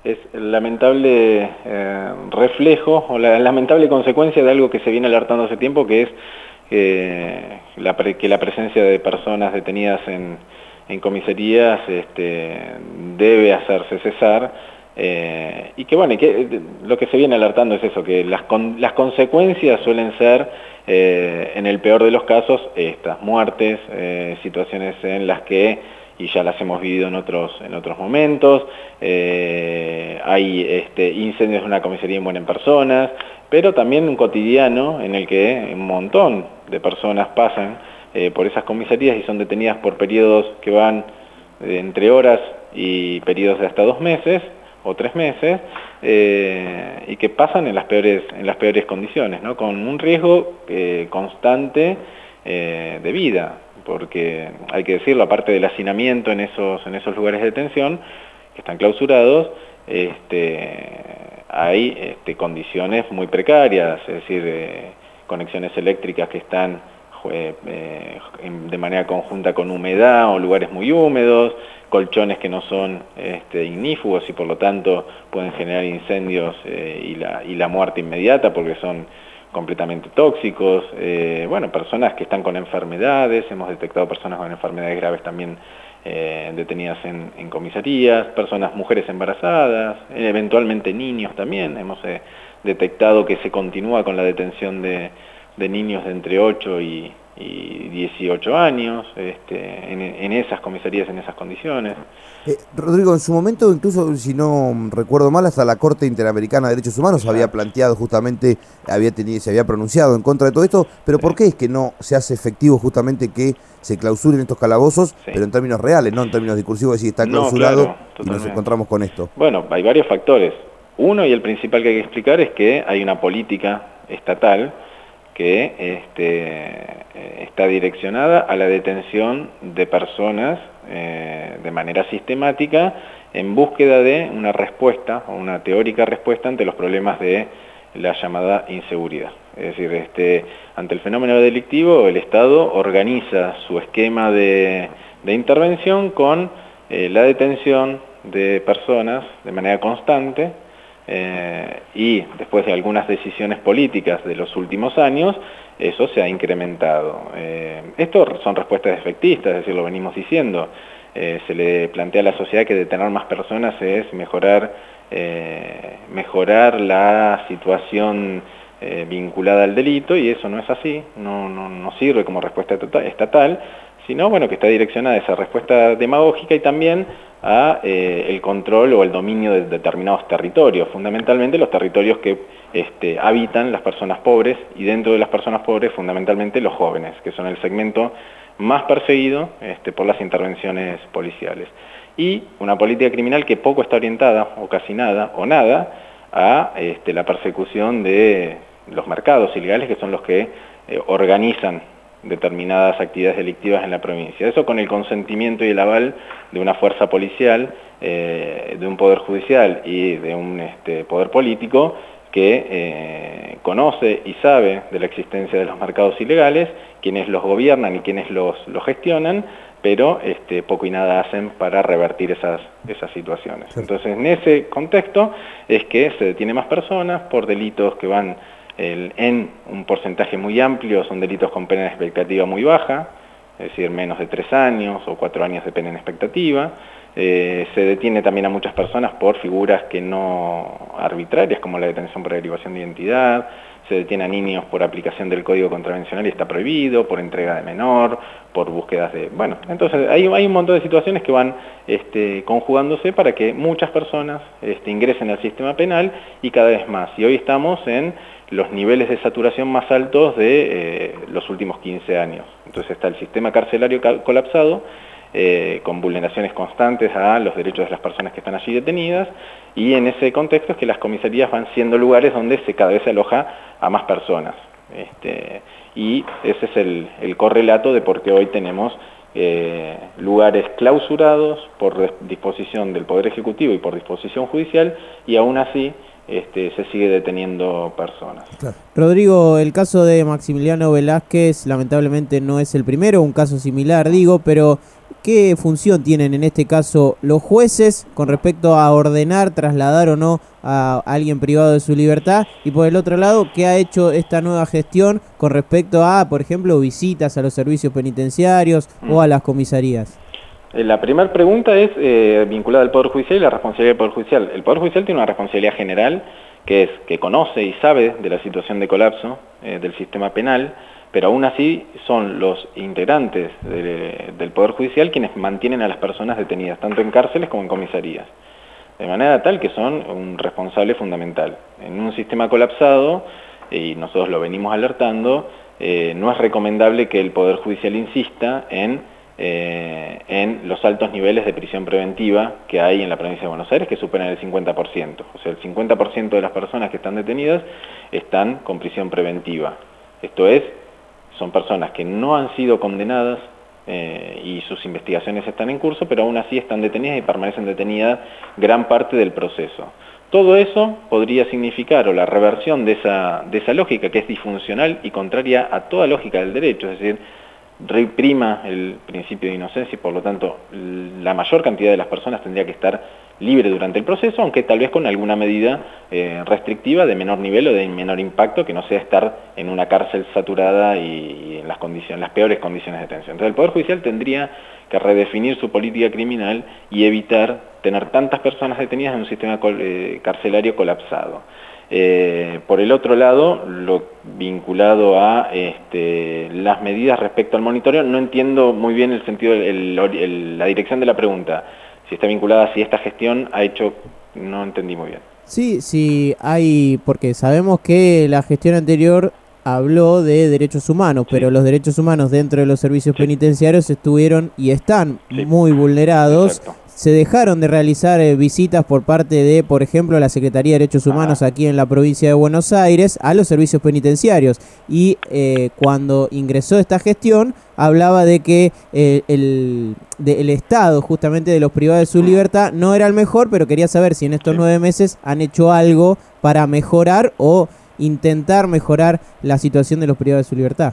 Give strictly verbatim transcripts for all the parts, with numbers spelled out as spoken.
es el lamentable eh, reflejo o la lamentable consecuencia de algo que se viene alertando hace tiempo, que es eh, la pre que la presencia de personas detenidas en, en comisarías este, debe hacerse cesar, eh, y que bueno, y que lo que se viene alertando es eso, que las, con, las consecuencias suelen ser, eh, en el peor de los casos, estas muertes, eh, situaciones en las que, y ya las hemos vivido en otros, en otros momentos, eh, hay este, incendios en una comisaría y mueren personas, pero también un cotidiano en el que un montón de personas pasan eh, por esas comisarías y son detenidas por periodos que van de entre horas y periodos de hasta dos meses o tres meses, eh, y que pasan en las peores, en las peores condiciones, ¿no? Con un riesgo eh, constante eh, de vida, porque hay que decirlo, aparte del hacinamiento en esos, en esos lugares de detención, que están clausurados, este, hay este, condiciones muy precarias, es decir, eh, conexiones eléctricas que están eh, eh, de manera conjunta con humedad o lugares muy húmedos, colchones que no son este, ignífugos y por lo tanto pueden generar incendios eh, y, la, y la muerte inmediata porque son completamente tóxicos, eh, bueno, personas que están con enfermedades, hemos detectado personas con enfermedades graves también eh, detenidas en, en comisarías, personas, mujeres embarazadas, eh, eventualmente niños también, hemos eh, detectado que se continúa con la detención de, de niños de entre ocho y, y dieciocho años, este, en, en esas comisarías, en esas condiciones. Eh, Rodrigo, en su momento, incluso si no recuerdo mal, hasta la Corte Interamericana de Derechos Humanos Exacto. había planteado justamente, había tenido, se había pronunciado en contra de todo esto, pero ¿por qué es que no se hace efectivo justamente que se clausuren estos calabozos, sí, pero en términos reales, no en términos discursivos, es decir, está clausurado, no, claro, y nos encontramos con esto? Bueno, hay varios factores. Uno, y el principal que hay que explicar, es que hay una política estatal que este, está direccionada a la detención de personas eh, de manera sistemática en búsqueda de una respuesta o una teórica respuesta ante los problemas de la llamada inseguridad. Es decir, este, ante el fenómeno delictivo el Estado organiza su esquema de, de intervención con eh, la detención de personas de manera constante, Eh, y después de algunas decisiones políticas de los últimos años, eso se ha incrementado. Eh, esto son respuestas efectistas, es decir, lo venimos diciendo. Eh, se le plantea a la sociedad que detener más personas es mejorar, eh, mejorar la situación eh, vinculada al delito, y eso no es así, no, no, no sirve como respuesta estatal, sino bueno, que está direccionada a esa respuesta demagógica y también a eh, el control o el dominio de determinados territorios, fundamentalmente los territorios que este, habitan las personas pobres, y dentro de las personas pobres fundamentalmente los jóvenes, que son el segmento más perseguido este, por las intervenciones policiales. Y una política criminal que poco está orientada, o casi nada, o nada, a este, la persecución de los mercados ilegales, que son los que eh, organizan determinadas actividades delictivas en la provincia. Eso con el consentimiento y el aval de una fuerza policial, eh, de un poder judicial y de un este, poder político que eh, conoce y sabe de la existencia de los mercados ilegales, quienes los gobiernan y quienes los, los gestionan, pero este, poco y nada hacen para revertir esas, esas situaciones. Entonces, en ese contexto es que se detiene más personas por delitos que van El, en un porcentaje muy amplio, son delitos con pena en expectativa muy baja, es decir, menos de tres años o cuatro años de pena en expectativa. Eh, se detiene también a muchas personas por figuras que no arbitrarias, como la detención por derivación de identidad. Se detiene a niños por aplicación del Código Contravencional y está prohibido, por entrega de menor, por búsquedas de... Bueno, entonces hay, hay un montón de situaciones que van este, conjugándose para que muchas personas este, ingresen al sistema penal, y cada vez más. Y hoy estamos en los niveles de saturación más altos de eh, los últimos quince años. Entonces está el sistema carcelario colapsado, eh, con vulneraciones constantes a los derechos de las personas que están allí detenidas, y en ese contexto es que las comisarías van siendo lugares donde se cada vez se aloja a más personas. Este, y ese es el, el correlato de por qué hoy tenemos eh, lugares clausurados por disposición del Poder Ejecutivo y por disposición judicial, y aún así Este, se sigue deteniendo personas. Claro. Rodrigo, el caso de Maximiliano Velázquez lamentablemente no es el primero, un caso similar digo, pero ¿qué función tienen en este caso los jueces con respecto a ordenar, trasladar o no a alguien privado de su libertad? Y por el otro lado, ¿qué ha hecho esta nueva gestión con respecto a, por ejemplo, visitas a los servicios penitenciarios mm. o a las comisarías? La primera pregunta es eh, vinculada al Poder Judicial y la responsabilidad del Poder Judicial. El Poder Judicial tiene una responsabilidad general, que es que conoce y sabe de la situación de colapso eh, del sistema penal, pero aún así son los integrantes de, del Poder Judicial quienes mantienen a las personas detenidas, tanto en cárceles como en comisarías. De manera tal que son un responsable fundamental. En un sistema colapsado, y nosotros lo venimos alertando, eh, no es recomendable que el Poder Judicial insista en Eh, en los altos niveles de prisión preventiva que hay en la provincia de Buenos Aires, que superan el cincuenta por ciento. O sea, el cincuenta por ciento de las personas que están detenidas están con prisión preventiva. Esto es, son personas que no han sido condenadas eh, y sus investigaciones están en curso, pero aún así están detenidas y permanecen detenidas gran parte del proceso. Todo eso podría significar, o la reversión de esa, de esa lógica que es disfuncional y contraria a toda lógica del derecho, es decir, reprima el principio de inocencia y por lo tanto la mayor cantidad de las personas tendría que estar libre durante el proceso, aunque tal vez con alguna medida eh, restrictiva de menor nivel o de menor impacto, que no sea estar en una cárcel saturada y, y en las condiciones, las peores condiciones de detención. Entonces el Poder Judicial tendría que redefinir su política criminal y evitar tener tantas personas detenidas en un sistema eh, carcelario colapsado. Eh, por el otro lado, lo vinculado a este, las medidas respecto al monitoreo, no entiendo muy bien el sentido, el, el, la dirección de la pregunta. Si está vinculada, si esta gestión ha hecho, no entendí muy bien. Sí, sí, hay, porque sabemos que la gestión anterior habló de derechos humanos, sí. pero los derechos humanos dentro de los servicios sí. penitenciarios estuvieron y están sí. muy vulnerados. Exacto. Se dejaron de realizar eh, visitas por parte de, por ejemplo, la Secretaría de Derechos Humanos ah. aquí en la provincia de Buenos Aires a los servicios penitenciarios. Y eh, cuando ingresó esta gestión, hablaba de que eh, el, de, el estado justamente de los privados de su libertad no era el mejor, pero quería saber si en estos sí. nueve meses han hecho algo para mejorar o intentar mejorar la situación de los privados de su libertad.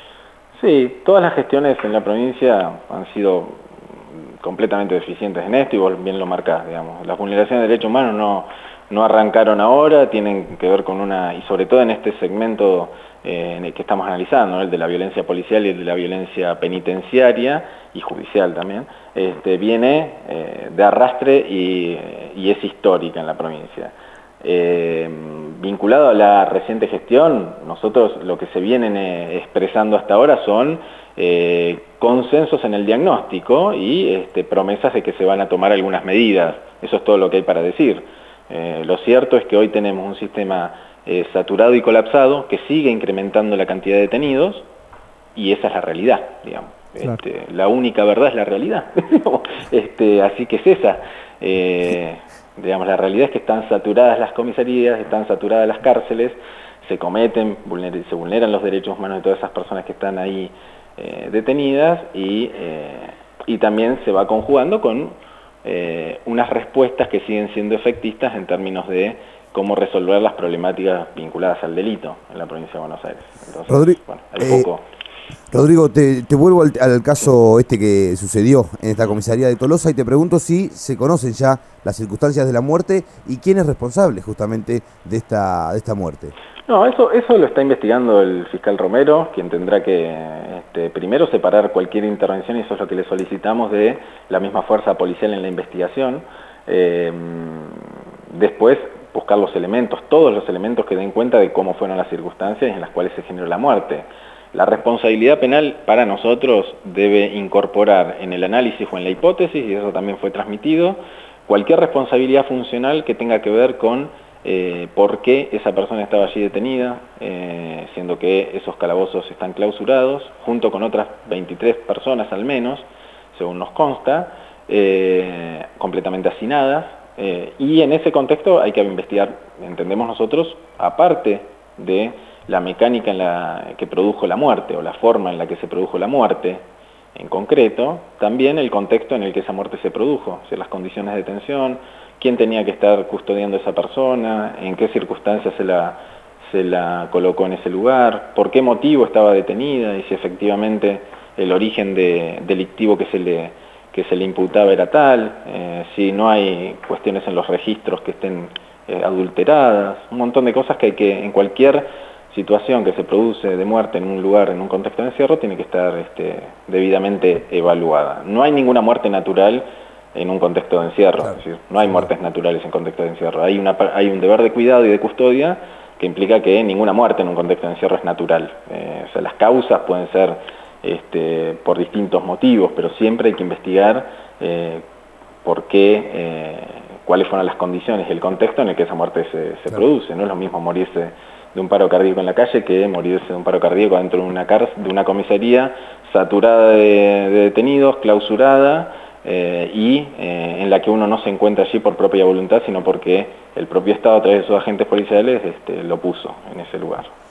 Sí, todas las gestiones en la provincia han sido completamente deficientes en esto, y vos bien lo marcás, digamos. Las vulneraciones de derechos humanos no, no arrancaron ahora, tienen que ver con una, y sobre todo en este segmento eh, en el que estamos analizando, ¿no? El de la violencia policial y el de la violencia penitenciaria y judicial también, este, viene eh, de arrastre y, y es histórica en la provincia. Eh, vinculado a la reciente gestión, nosotros lo que se vienen eh, expresando hasta ahora son eh, consensos en el diagnóstico y este, promesas de que se van a tomar algunas medidas. Eso es todo lo que hay para decir. Eh, lo cierto es que hoy tenemos un sistema eh, saturado y colapsado que sigue incrementando la cantidad de detenidos, y esa es la realidad, digamos. Claro. Este, la única verdad es la realidad. este, así que es esa. Eh, Digamos, la realidad es que están saturadas las comisarías, están saturadas las cárceles, se cometen, vulner se vulneran los derechos humanos de todas esas personas que están ahí eh, detenidas, y, eh, y también se va conjugando con eh, unas respuestas que siguen siendo efectistas en términos de cómo resolver las problemáticas vinculadas al delito en la provincia de Buenos Aires. Entonces, Rodrigo, bueno, hay poco... Eh... Rodrigo, te, te vuelvo al, al caso este que sucedió en esta comisaría de Tolosa y te pregunto si se conocen ya las circunstancias de la muerte y quién es responsable justamente de esta, de esta muerte. No, eso, eso lo está investigando el fiscal Romero, quien tendrá que este, primero separar cualquier intervención, y eso es lo que le solicitamos, de la misma fuerza policial en la investigación. Eh, después buscar los elementos, todos los elementos que den cuenta de cómo fueron las circunstancias en las cuales se generó la muerte. La responsabilidad penal para nosotros debe incorporar en el análisis o en la hipótesis, y eso también fue transmitido, cualquier responsabilidad funcional que tenga que ver con eh, por qué esa persona estaba allí detenida, eh, siendo que esos calabozos están clausurados, junto con otras veintitrés personas al menos, según nos consta, eh, completamente hacinadas, eh, y en ese contexto hay que investigar, entendemos nosotros, aparte de la mecánica en la que produjo la muerte, o la forma en la que se produjo la muerte en concreto, también el contexto en el que esa muerte se produjo, o sea, las condiciones de detención, quién tenía que estar custodiando a esa persona, en qué circunstancias se la, se la colocó en ese lugar, por qué motivo estaba detenida, y si efectivamente el origen de, delictivo que se le, que se le imputaba era tal, eh, si no hay cuestiones en los registros que estén eh, adulteradas, un montón de cosas que hay que, en cualquier situación que se produce de muerte en un lugar, en un contexto de encierro, tiene que estar este, debidamente evaluada. No hay ninguna muerte natural en un contexto de encierro, claro. Es decir, no hay muertes naturales en contexto de encierro, hay, una, hay un deber de cuidado y de custodia que implica que ninguna muerte en un contexto de encierro es natural. Eh, o sea, las causas pueden ser este, por distintos motivos, pero siempre hay que investigar eh, por qué, eh, cuáles fueron las condiciones y el contexto en el que esa muerte se, se claro. produce. No es lo mismo morirse de un paro cardíaco en la calle que morirse de un paro cardíaco dentro de una, cárcel, de una comisaría saturada de, de detenidos, clausurada, eh, y eh, en la que uno no se encuentra allí por propia voluntad, sino porque el propio Estado, a través de sus agentes policiales, este, lo puso en ese lugar.